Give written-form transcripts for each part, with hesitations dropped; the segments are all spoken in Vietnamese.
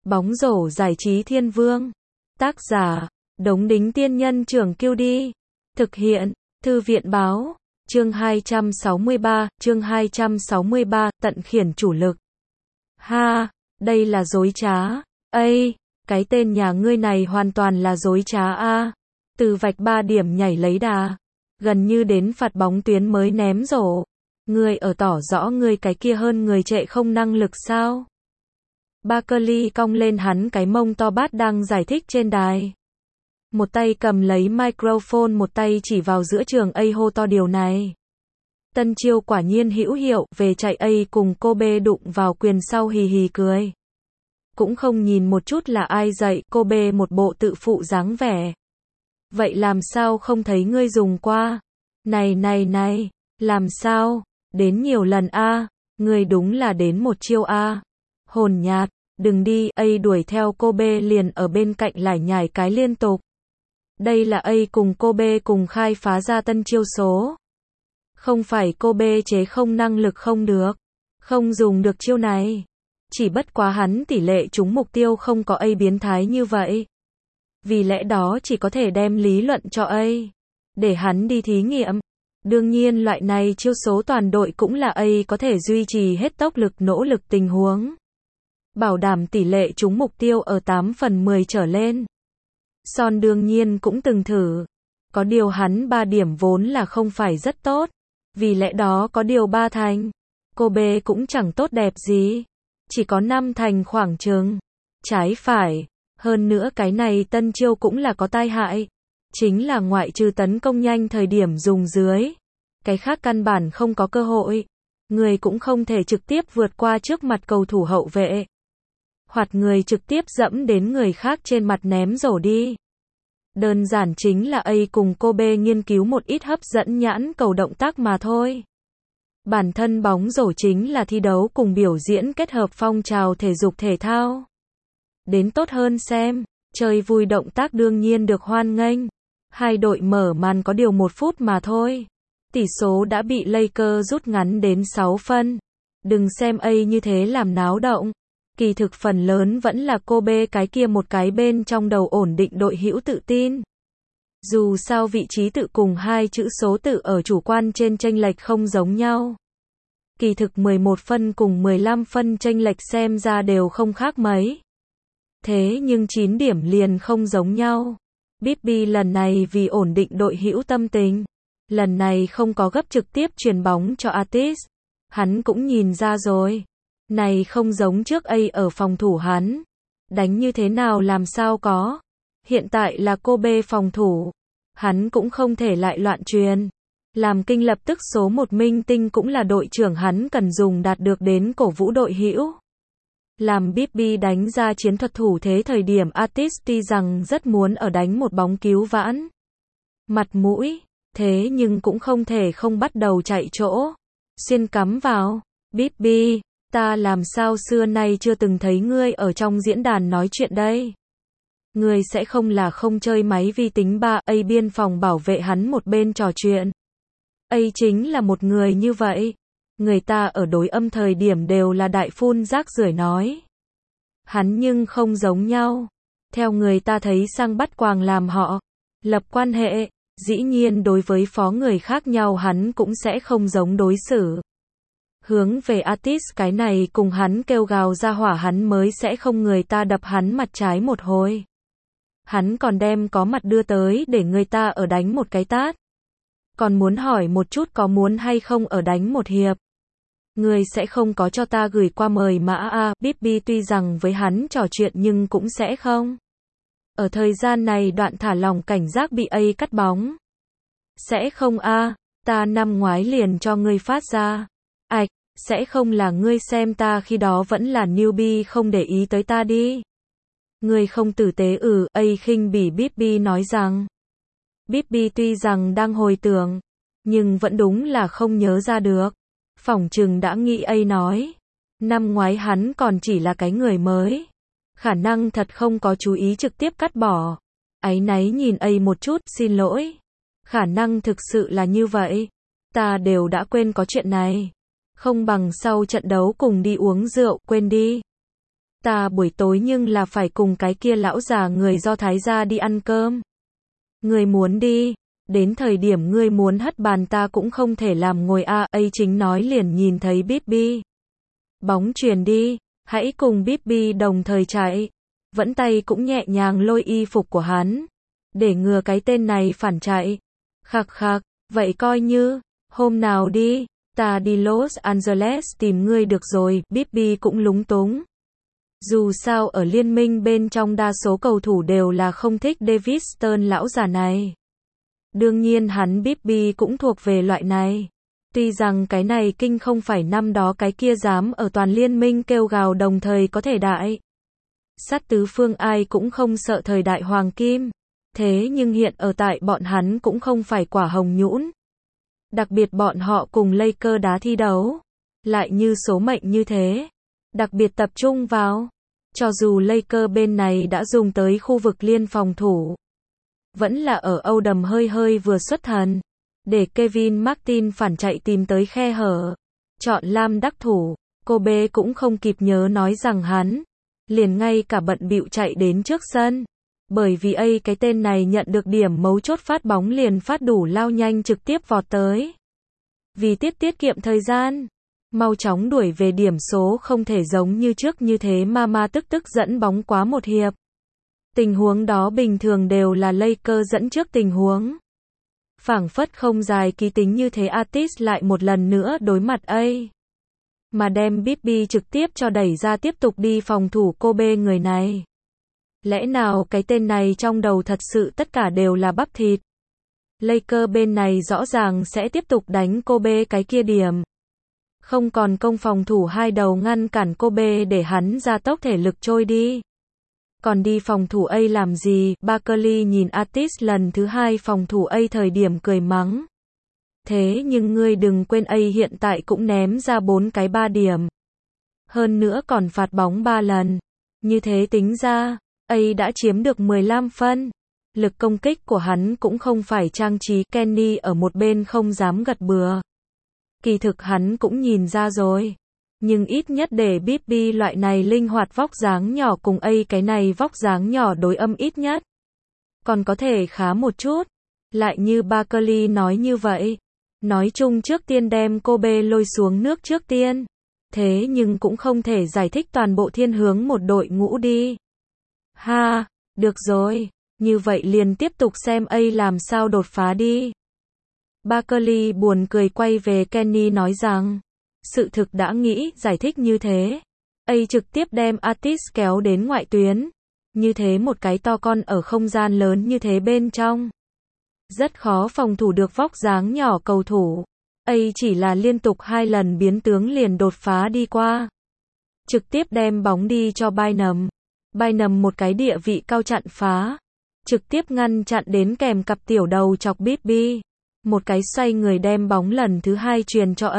Bóng rổ giải trí thiên vương. Tác giả, Đống Đính Tiên Nhân Trưởng Kiêu Đi. Thực hiện, Thư viện Báo. Chương 263, tận khiển chủ lực. Ha, đây là dối trá. Ây, cái tên nhà ngươi này hoàn toàn là dối trá a. Từ vạch 3 điểm nhảy lấy đà. Gần như đến phạt bóng tuyến mới ném rổ. Ngươi ở tỏ rõ ngươi cái kia hơn người trệ không năng lực sao? Barkley cong lên hắn cái mông to bát đang giải thích trên đài. Một tay cầm lấy microphone, một tay chỉ vào giữa trường A hô to điều này. Tân chiêu quả nhiên hữu hiệu, về chạy A cùng Kobe đụng vào quyền sau hì hì cười. Cũng không nhìn một chút là ai dạy, Kobe một bộ tự phụ dáng vẻ. Vậy làm sao không thấy ngươi dùng qua? Này, làm sao? Đến nhiều lần a, ngươi đúng là đến một chiêu a. Hồn nhạt, đừng đi, A đuổi theo Kobe liền ở bên cạnh lải nhải cái liên tục. Đây là A cùng Kobe cùng khai phá ra tân chiêu số. Không phải Kobe chế không năng lực không được, không dùng được chiêu này. Chỉ bất quá hắn tỷ lệ trúng mục tiêu không có A biến thái như vậy. Vì lẽ đó chỉ có thể đem lý luận cho A, để hắn đi thí nghiệm. Đương nhiên loại này chiêu số toàn đội cũng là A có thể duy trì hết tốc lực nỗ lực tình huống. Bảo đảm tỷ lệ trúng mục tiêu ở 8 phần 10 trở lên. Son đương nhiên cũng từng thử. Có điều hắn 3 điểm vốn là không phải rất tốt. Vì lẽ đó có điều 3 thành. Kobe cũng chẳng tốt đẹp gì. Chỉ có 5 thành khoảng chừng. Trái phải. Hơn nữa cái này tân chiêu cũng là có tai hại. Chính là ngoại trừ tấn công nhanh thời điểm dùng dưới. Cái khác căn bản không có cơ hội. Người cũng không thể trực tiếp vượt qua trước mặt cầu thủ hậu vệ. Hoặc người trực tiếp dẫm đến người khác trên mặt ném rổ đi. Đơn giản chính là A cùng Kobe nghiên cứu một ít hấp dẫn nhãn cầu động tác mà thôi. Bản thân bóng rổ chính là thi đấu cùng biểu diễn kết hợp phong trào thể dục thể thao. Đến tốt hơn xem, chơi vui động tác đương nhiên được hoan nghênh. Hai đội mở màn có điều 1 phút mà thôi. Tỷ số đã bị Lakers rút ngắn đến 6 phân. Đừng xem A như thế làm náo động. Kỳ thực phần lớn vẫn là Kobe cái kia một cái bên trong đầu ổn định đội hữu tự tin. Dù sao vị trí tự cùng hai chữ số tự ở chủ quan trên chênh lệch không giống nhau. Kỳ thực 11 phân cùng 15 phân chênh lệch xem ra đều không khác mấy. Thế nhưng 9 điểm liền không giống nhau. Bibby lần này vì ổn định đội hữu tâm tình. Lần này không có gấp trực tiếp chuyền bóng cho Artis. Hắn cũng nhìn ra rồi. Này không giống trước A ở phòng thủ hắn. Đánh như thế nào làm sao có. Hiện tại là Kobe phòng thủ. Hắn cũng không thể lại loạn truyền. Làm kinh lập tức số 1 minh tinh cũng là đội trưởng hắn cần dùng đạt được đến cổ vũ đội hữu. Làm Bibby đánh ra chiến thuật thủ thế thời điểm Artis tuy rằng rất muốn ở đánh một bóng cứu vãn. Mặt mũi. Thế nhưng cũng không thể không bắt đầu chạy chỗ. Xuyên cắm vào. Bibby. Ta làm sao xưa nay chưa từng thấy ngươi ở trong diễn đàn nói chuyện đây. Ngươi sẽ không là không chơi máy vi tính ba. A biên phòng bảo vệ hắn một bên trò chuyện. A chính là một người như vậy. Người ta ở đối âm thời điểm đều là đại phun rác rưởi nói. Hắn nhưng không giống nhau. Theo người ta thấy sang bắt quàng làm họ. Lập quan hệ. Dĩ nhiên đối với phó người khác nhau hắn cũng sẽ không giống đối xử. Hướng về Artis cái này cùng hắn kêu gào ra hỏa hắn mới sẽ không người ta đập hắn mặt trái một hồi. Hắn còn đem có mặt đưa tới để người ta ở đánh một cái tát. Còn muốn hỏi một chút có muốn hay không ở đánh một hiệp. Người sẽ không có cho ta gửi qua mời mã a. Bibby tuy rằng với hắn trò chuyện nhưng cũng sẽ không. Ở thời gian này đoạn thả lỏng cảnh giác bị A cắt bóng. Sẽ không a, ta năm ngoái liền cho ngươi phát ra. Ảch, sẽ không là ngươi xem ta khi đó vẫn là newbie không để ý tới ta đi. Ngươi không tử tế A khinh bỉ Bibby nói rằng. Bibby tuy rằng đang hồi tưởng, nhưng vẫn đúng là không nhớ ra được. Phỏng chừng đã nghĩ A nói. Năm ngoái hắn còn chỉ là cái người mới. Khả năng thật không có chú ý trực tiếp cắt bỏ. Áy náy nhìn A một chút, xin lỗi. Khả năng thực sự là như vậy. Ta đều đã quên có chuyện này. Không bằng sau trận đấu cùng đi uống rượu, quên đi. Ta buổi tối nhưng là phải cùng cái kia lão già người Do Thái ra đi ăn cơm. Ngươi muốn đi, đến thời điểm ngươi muốn hất bàn ta cũng không thể làm ngồi ấy chính nói liền nhìn thấy Bibby. Bóng chuyền đi, hãy cùng Bibby đồng thời chạy. Vẫn tay cũng nhẹ nhàng lôi y phục của hắn. Để ngừa cái tên này phản chạy. Khạc khạc, vậy coi như, hôm nào đi, ta đi Los Angeles tìm ngươi được rồi, Bibby cũng lúng túng. Dù sao ở liên minh bên trong đa số cầu thủ đều là không thích David Stern lão già này. Đương nhiên hắn Bibby cũng thuộc về loại này. Tuy rằng cái này kinh không phải năm đó cái kia dám ở toàn liên minh kêu gào đồng thời có thể đại sát tứ phương ai cũng không sợ thời đại hoàng kim. Thế nhưng hiện ở tại bọn hắn cũng không phải quả hồng nhũn. Đặc biệt bọn họ cùng Lakers đá thi đấu. Lại như số mệnh như thế. Đặc biệt tập trung vào. Cho dù Lakers bên này đã dùng tới khu vực liên phòng thủ. Vẫn là ở Odom hơi hơi vừa xuất thần. Để Kevin Martin phản chạy tìm tới khe hở. Chọn Lam đắc thủ. Kobe cũng không kịp nhớ nói rằng hắn. Liền ngay cả bận bịu chạy đến trước sân. Bởi vì cái tên này nhận được điểm mấu chốt phát bóng liền phát đủ lao nhanh trực tiếp vọt tới. Vì tiết kiệm thời gian. Mau chóng đuổi về điểm số không thể giống như trước như thế mà tức dẫn bóng quá một hiệp. Tình huống đó bình thường đều là Lakers dẫn trước tình huống. Phảng phất không dài ký tính như thế Artis lại một lần nữa đối mặt mà đem Bibby trực tiếp cho đẩy ra tiếp tục đi phòng thủ Kobe người này. Lẽ nào cái tên này trong đầu thật sự tất cả đều là bắp thịt? Lakers bên này rõ ràng sẽ tiếp tục đánh Kobe cái kia điểm. Không còn công phòng thủ hai đầu ngăn cản Kobe để hắn ra tốc thể lực trôi đi. Còn đi phòng thủ làm gì? Barkley nhìn Artis lần thứ hai phòng thủ thời điểm cười mắng. Thế nhưng ngươi đừng quên hiện tại cũng ném ra 4 cái 3 điểm. Hơn nữa còn phạt bóng 3 lần. Như thế tính ra, đã chiếm được 15 phân. Lực công kích của hắn cũng không phải trang trí. Kenny ở một bên không dám gật bừa. Kỳ thực hắn cũng nhìn ra rồi. Nhưng ít nhất để Bibby loại này linh hoạt vóc dáng nhỏ cùng cái này vóc dáng nhỏ đối âm ít nhất. Còn có thể khá một chút. Lại như Barkley nói như vậy. Nói chung trước tiên đem Kobe lôi xuống nước trước tiên. Thế nhưng cũng không thể giải thích toàn bộ thiên hướng một đội ngũ đi. Ha, được rồi. Như vậy liền tiếp tục xem làm sao đột phá đi. Barkley buồn cười quay về Kenny nói rằng. Sự thực đã nghĩ giải thích như thế. Trực tiếp đem Artis kéo đến ngoại tuyến. Như thế một cái to con ở không gian lớn như thế bên trong. Rất khó phòng thủ được vóc dáng nhỏ cầu thủ. Chỉ là liên tục 2 lần biến tướng liền đột phá đi qua. Trực tiếp đem bóng đi cho Bynum. Bynum một cái địa vị cao chặn phá. Trực tiếp ngăn chặn đến kèm cặp tiểu đầu chọc Bibby. Một cái xoay người đem bóng lần thứ 2 truyền cho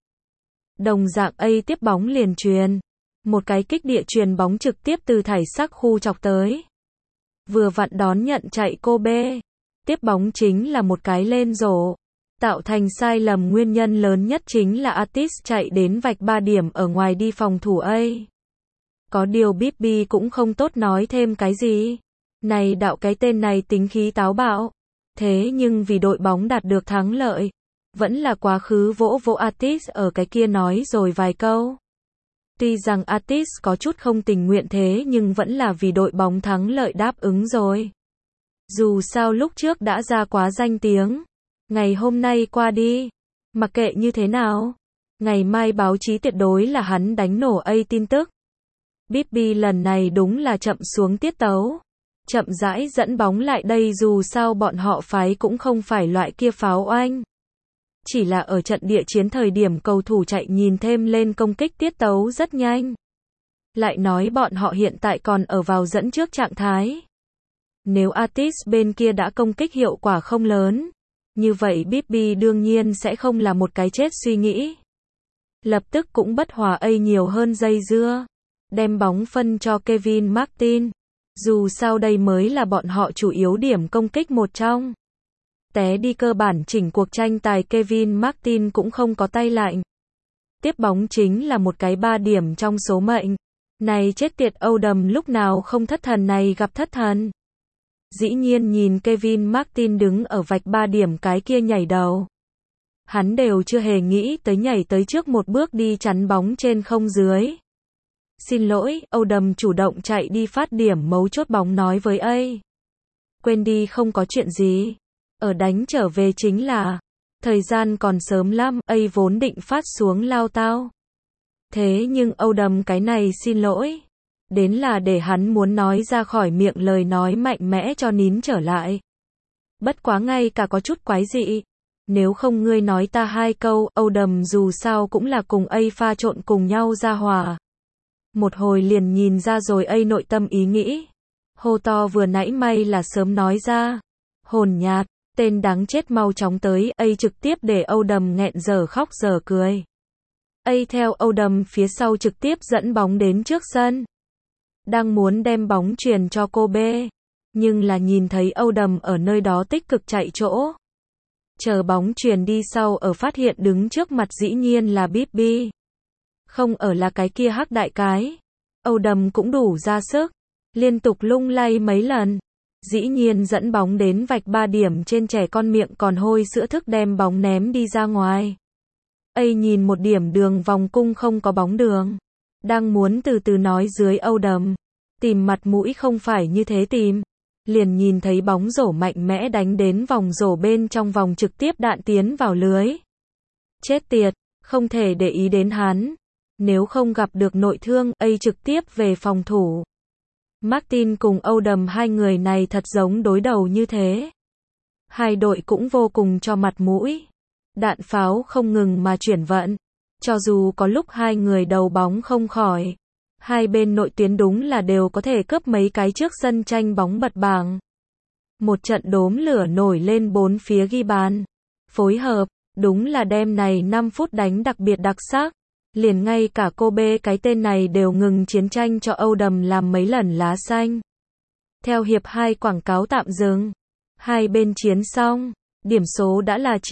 Đồng dạng tiếp bóng liền truyền. Một cái kích địa truyền bóng trực tiếp từ thải sắc khu chọc tới. Vừa vặn đón nhận chạy Kobe. Tiếp bóng chính là một cái lên rổ. Tạo thành sai lầm nguyên nhân lớn nhất chính là Artis chạy đến vạch 3 điểm ở ngoài đi phòng thủ Có điều Bibby cũng không tốt nói thêm cái gì. Này đạo cái tên này tính khí táo bạo. Thế nhưng vì đội bóng đạt được thắng lợi. Vẫn là quá khứ vỗ Artis ở cái kia nói rồi vài câu. Tuy rằng Artis có chút không tình nguyện thế nhưng vẫn là vì đội bóng thắng lợi đáp ứng rồi. Dù sao lúc trước đã ra quá danh tiếng. Ngày hôm nay qua đi. Mặc kệ như thế nào. Ngày mai báo chí tuyệt đối là hắn đánh nổ tin tức. Bibby lần này đúng là chậm xuống tiết tấu. Chậm rãi dẫn bóng lại đây dù sao bọn họ phái cũng không phải loại kia pháo oanh. Chỉ là ở trận địa chiến thời điểm cầu thủ chạy nhìn thêm lên công kích tiết tấu rất nhanh. Lại nói bọn họ hiện tại còn ở vào dẫn trước trạng thái. Nếu Artis bên kia đã công kích hiệu quả không lớn, như vậy Bibby đương nhiên sẽ không là một cái chết suy nghĩ. Lập tức cũng bất hòa nhiều hơn dây dưa. Đem bóng phân cho Kevin Martin. Dù sao đây mới là bọn họ chủ yếu điểm công kích một trong. Té đi cơ bản chỉnh cuộc tranh tài Kevin Martin cũng không có tay lạnh. Tiếp bóng chính là một cái 3 điểm trong số mệnh. Này chết tiệt, Âu Đầm lúc nào không thất thần này gặp thất thần. Dĩ nhiên nhìn Kevin Martin đứng ở vạch 3 điểm cái kia nhảy đầu. Hắn đều chưa hề nghĩ tới nhảy tới trước một bước đi chắn bóng trên không dưới. Xin lỗi, Âu Đầm chủ động chạy đi phát điểm mấu chốt bóng nói với A. Quên đi, không có chuyện gì. Ở đánh trở về chính là, thời gian còn sớm lắm, A vốn định phát xuống lao tao. Thế nhưng Âu Đầm cái này xin lỗi. Đến là để hắn muốn nói ra khỏi miệng lời nói mạnh mẽ cho nín trở lại. Bất quá ngay cả có chút quái dị. Nếu không ngươi nói ta hai câu, Âu Đầm dù sao cũng là cùng A pha trộn cùng nhau ra hòa. Một hồi liền nhìn ra rồi A nội tâm ý nghĩ. Hô to vừa nãy may là sớm nói ra. Hồn nhát, tên đáng chết mau chóng tới, A trực tiếp để Âu Đầm nghẹn giờ khóc giờ cười. A theo Âu Đầm phía sau trực tiếp dẫn bóng đến trước sân. Đang muốn đem bóng truyền cho cô B. Nhưng là nhìn thấy Âu Đầm ở nơi đó tích cực chạy chỗ. Chờ bóng truyền đi sau ở phát hiện đứng trước mặt dĩ nhiên là Bibi. Không ở là cái kia hắc đại cái. Âu Đầm cũng đủ ra sức. Liên tục lung lay mấy lần. Dĩ nhiên dẫn bóng đến vạch 3 điểm trên trẻ con miệng còn hôi sữa thức đem bóng ném đi ra ngoài. A nhìn một điểm đường vòng cung không có bóng đường. Đang muốn từ từ nói dưới Âu Đầm. Tìm mặt mũi không phải như thế tìm. Liền nhìn thấy bóng rổ mạnh mẽ đánh đến vòng rổ bên trong vòng trực tiếp đạn tiến vào lưới. Chết tiệt, không thể để ý đến hắn. Nếu không gặp được nội thương, A trực tiếp về phòng thủ. Martin cùng Âu Đầm hai người này thật giống đối đầu như thế. Hai đội cũng vô cùng cho mặt mũi. Đạn pháo không ngừng mà chuyển vận. Cho dù có lúc hai người đầu bóng không khỏi. Hai bên nội tuyến đúng là đều có thể cướp mấy cái trước sân tranh bóng bật bảng. Một trận đốm lửa nổi lên bốn phía ghi bàn. Phối hợp, đúng là đêm này 5 phút đánh đặc biệt đặc sắc. Liền ngay cả cô B cái tên này đều ngừng chiến tranh cho Âu Đầm làm mấy lần lá xanh. Theo hiệp 2 quảng cáo tạm dừng. Hai bên chiến xong. Điểm số đã là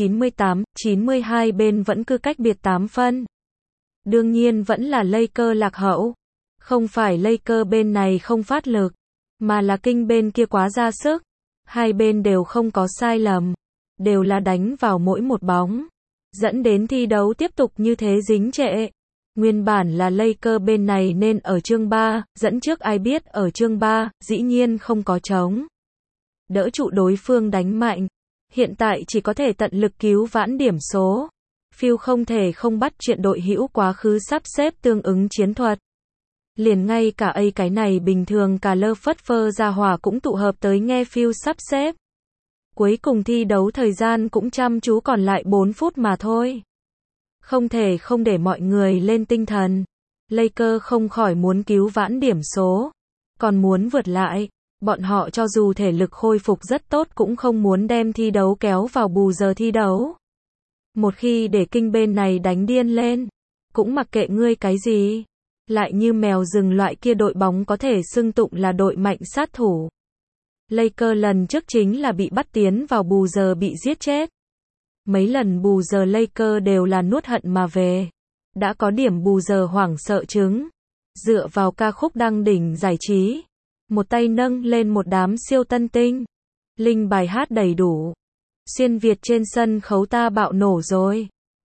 98-92 bên vẫn cứ cách biệt 8 phân. Đương nhiên vẫn là Lakers lạc hậu. Không phải Lakers bên này không phát lực, mà là King bên kia quá ra sức. Hai bên đều không có sai lầm. Đều là đánh vào mỗi một bóng. Dẫn đến thi đấu tiếp tục như thế dính trệ. Nguyên bản là Lakers bên này nên ở chương 3, dẫn trước ai biết ở chương 3, dĩ nhiên không có trống. Đỡ trụ đối phương đánh mạnh. Hiện tại chỉ có thể tận lực cứu vãn điểm số. Phil không thể không bắt chuyện đội hữu quá khứ sắp xếp tương ứng chiến thuật. Liền ngay cả A cái này bình thường cả lơ phất phơ ra hỏa cũng tụ hợp tới nghe Phil sắp xếp. Cuối cùng thi đấu thời gian cũng chăm chú còn lại 4 phút mà thôi. Không thể không để mọi người lên tinh thần. Lakers không khỏi muốn cứu vãn điểm số. Còn muốn vượt lại. Bọn họ cho dù thể lực khôi phục rất tốt cũng không muốn đem thi đấu kéo vào bù giờ thi đấu. Một khi để King bên này đánh điên lên. Cũng mặc kệ ngươi cái gì. Lại như mèo rừng loại kia đội bóng có thể xưng tụng là đội mạnh sát thủ. Lakers lần trước chính là bị bắt tiến vào bù giờ bị giết chết. Mấy lần bù giờ Lakers đều là nuốt hận mà về. Đã có điểm bù giờ hoảng sợ chứng. Dựa vào ca khúc đăng đỉnh giải trí. Một tay nâng lên một đám siêu tân tinh. Linh bài hát đầy đủ. Xuyên Việt trên sân khấu ta bạo nổ rồi.